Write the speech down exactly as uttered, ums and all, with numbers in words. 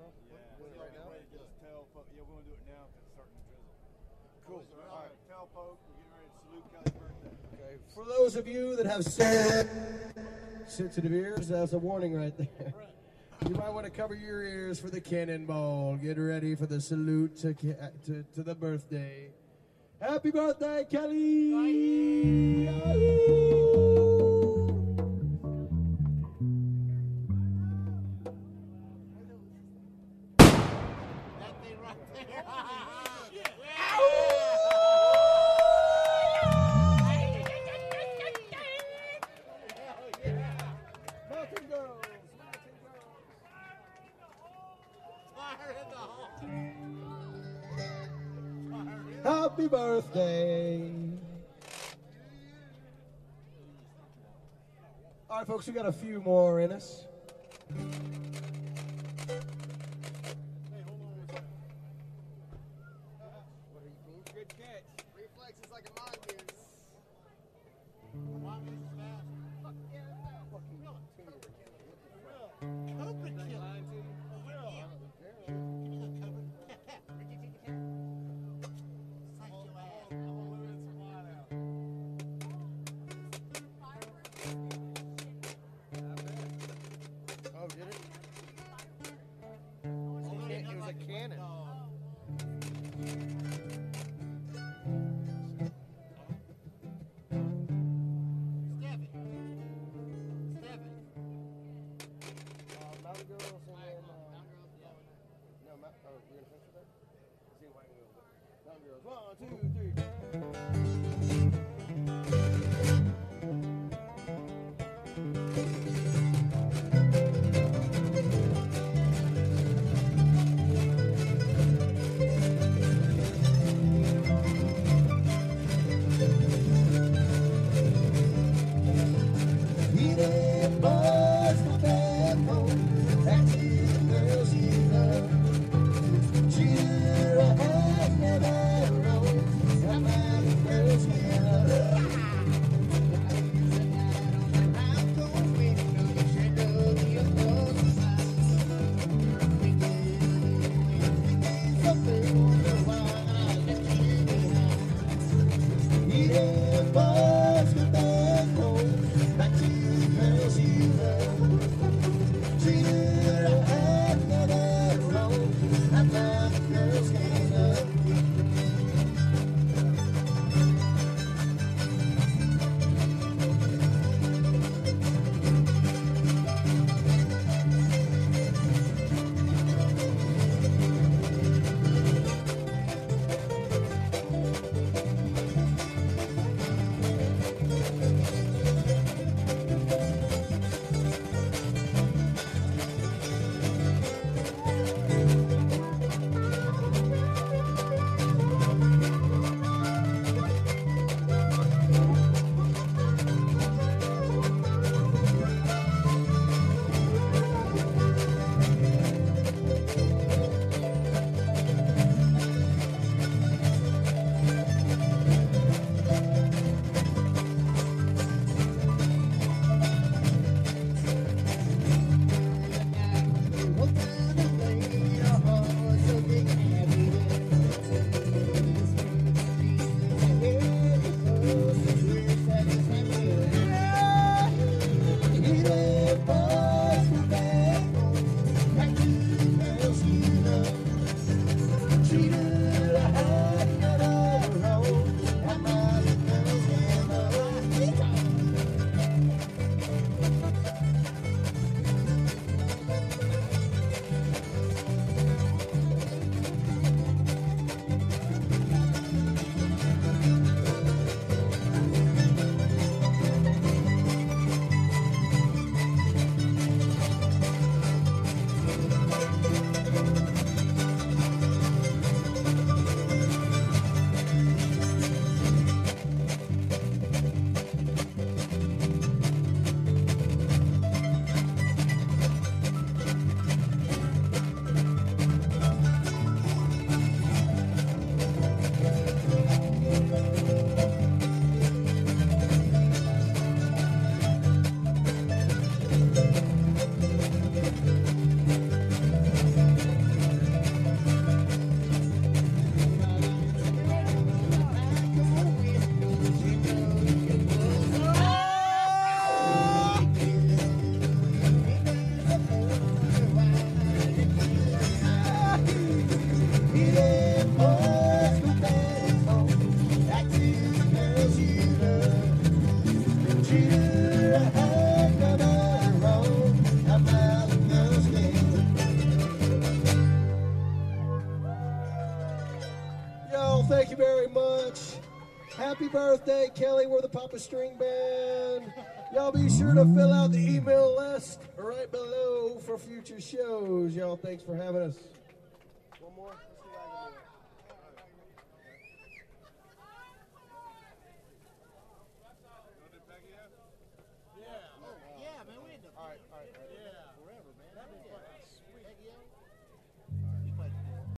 Yeah. Right now? Just tail poke. Yeah, we're going to do it now because it's starting to drizzle. Cool. All right, tail poke. We're getting ready to salute Kelly's birthday. Okay. For those of you that have sensitive ears, that's a warning right there. You might want to cover your ears for the cannonball. Get ready for the salute to to, to the birthday. Happy birthday, Kelly! That thing right there. Mountain girls, mountain girls. Fire in the hole. Happy birthday. All right, folks, we got a few more in us. Good catch. Reflex is like a mongoose. Mongoose is fast. Fuck yeah. Fucking Cobra killer. Will. Give me the cobra. Where'd you take the cat? Psych your ass. I'm gonna lose its spot out. Oh, did it? It was a cannon. Steffi. Steffi. Uh, Mountain girls and then. Uh, Mountain girls blowing it. no, Mount, oh, we're gonna finish with that? Let's see White Wheels. Mountain girls. One, two, three. He did buzz the backbone, that's the girls he loved. Sure, I had never known. thank you very much. Happy birthday, Kelly. We're the Papa String Band. Y'all be sure to fill out the email list right below for future shows. Y'all, thanks for having us. One more.